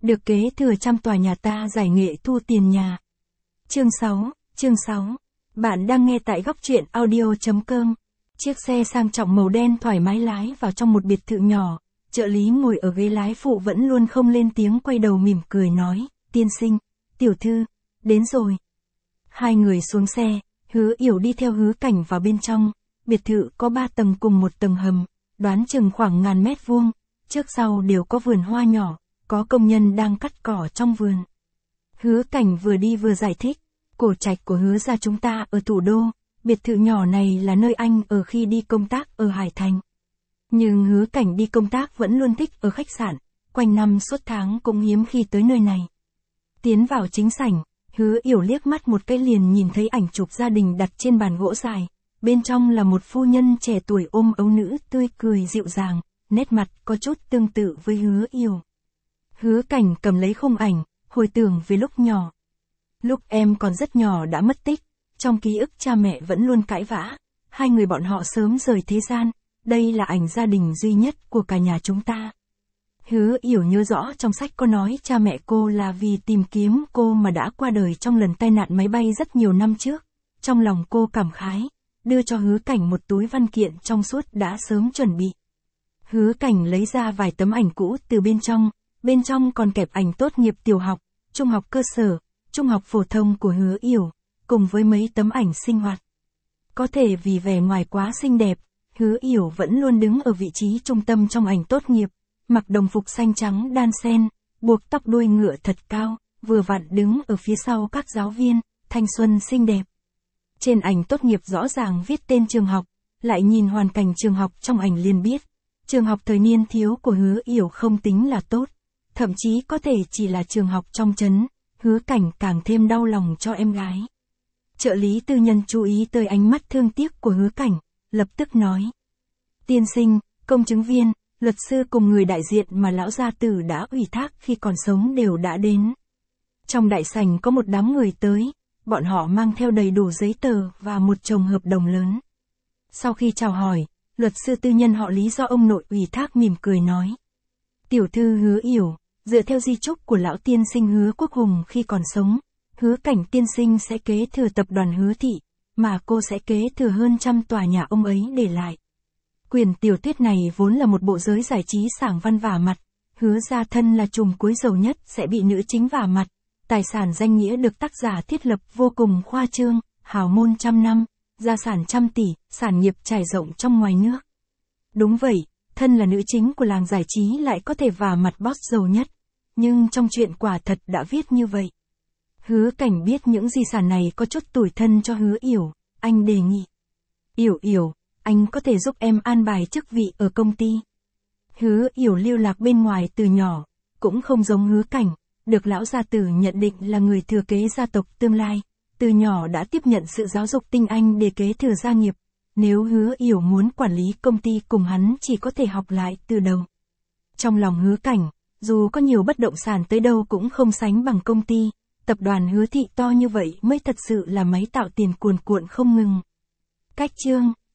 được kế thừa trăm tòa nhà ta giải nghệ thu tiền nhà. Chương 6. Bạn đang nghe tại góc truyện audio.com. Chiếc xe sang trọng màu đen thoải mái lái vào trong một biệt thự nhỏ, trợ lý ngồi ở ghế lái phụ vẫn luôn không lên tiếng, quay đầu mỉm cười nói, tiên sinh, tiểu thư, đến rồi. Hai người xuống xe, Hứa Yểu đi theo Hứa Cảnh vào bên trong. Biệt thự có 3 tầng cùng một tầng hầm, đoán chừng khoảng 1000 mét vuông, trước sau đều có vườn hoa nhỏ, có công nhân đang cắt cỏ trong vườn. Hứa Cảnh vừa đi vừa giải thích, cổ trạch của Hứa gia chúng ta ở thủ đô, biệt thự nhỏ này là nơi anh ở khi đi công tác ở Hải Thành. Nhưng Hứa Cảnh đi công tác vẫn luôn thích ở khách sạn, quanh năm suốt tháng cũng hiếm khi tới nơi này. Tiến vào chính sảnh, Hứa Yểu liếc mắt một cái liền nhìn thấy ảnh chụp gia đình đặt trên bàn gỗ dài, bên trong là một phu nhân trẻ tuổi ôm ấu nữ tươi cười dịu dàng, nét mặt có chút tương tự với Hứa Yểu. Hứa Cảnh cầm lấy khung ảnh, hồi tưởng về lúc nhỏ. Lúc em còn rất nhỏ đã mất tích, trong ký ức cha mẹ vẫn luôn cãi vã, hai người bọn họ sớm rời thế gian, đây là ảnh gia đình duy nhất của cả nhà chúng ta. Hứa Yểu nhớ rõ trong sách có nói cha mẹ cô là vì tìm kiếm cô mà đã qua đời trong lần tai nạn máy bay rất nhiều năm trước. Trong lòng cô cảm khái, đưa cho Hứa Cảnh một túi văn kiện trong suốt đã sớm chuẩn bị. Hứa Cảnh lấy ra vài tấm ảnh cũ từ bên trong còn kẹp ảnh tốt nghiệp tiểu học, trung học cơ sở, trung học phổ thông của Hứa Yểu, cùng với mấy tấm ảnh sinh hoạt. Có thể vì vẻ ngoài quá xinh đẹp, Hứa Yểu vẫn luôn đứng ở vị trí trung tâm trong ảnh tốt nghiệp, mặc đồng phục xanh trắng đan xen, buộc tóc đuôi ngựa thật cao, vừa vặn đứng ở phía sau các giáo viên, thanh xuân xinh đẹp. Trên ảnh tốt nghiệp rõ ràng viết tên trường học, lại nhìn hoàn cảnh trường học trong ảnh liền biết, trường học thời niên thiếu của Hứa Yểu không tính là tốt, thậm chí có thể chỉ là trường học trong trấn. Hứa Cảnh càng thêm đau lòng cho em gái. Trợ lý tư nhân chú ý tới ánh mắt thương tiếc của Hứa Cảnh, lập tức nói. Tiên sinh, công chứng viên, luật sư cùng người đại diện mà lão gia tử đã ủy thác khi còn sống đều đã đến. Trong đại sảnh có một đám người tới, bọn họ mang theo đầy đủ giấy tờ và một chồng hợp đồng lớn. Sau khi chào hỏi, luật sư tư nhân họ Lý do ông nội ủy thác mỉm cười nói. Tiểu thư Hứa Yểu, dựa theo di chúc của lão tiên sinh Hứa Quốc Hùng khi còn sống, Hứa Cảnh tiên sinh sẽ kế thừa tập đoàn Hứa thị, mà cô sẽ kế thừa hơn 100 tòa nhà ông ấy để lại. Quyển tiểu thuyết này vốn là một bộ giới giải trí sảng văn vả mặt, Hứa gia thân là trùm cuối giàu nhất sẽ bị nữ chính vả mặt, tài sản danh nghĩa được tác giả thiết lập vô cùng khoa trương, hào môn 100 năm, gia sản 100 tỷ, sản nghiệp trải rộng trong ngoài nước. Đúng vậy, thân là nữ chính của làng giải trí lại có thể vả mặt boss giàu nhất, nhưng trong truyện quả thật đã viết như vậy. Hứa Cảnh biết những di sản này có chút tủi thân cho Hứa Yểu, anh đề nghị. Yểu, anh có thể giúp em an bài chức vị ở công ty. Hứa Yểu lưu lạc bên ngoài từ nhỏ, cũng không giống Hứa Cảnh, được lão gia tử nhận định là người thừa kế gia tộc tương lai, từ nhỏ đã tiếp nhận sự giáo dục tinh anh để kế thừa gia nghiệp. Nếu Hứa Yểu muốn quản lý công ty cùng hắn chỉ có thể học lại từ đầu. Trong lòng Hứa Cảnh, dù có nhiều bất động sản tới đâu cũng không sánh bằng công ty, tập đoàn Hứa thị to như vậy mới thật sự là máy tạo tiền cuồn cuộn không ngừng. Cách chương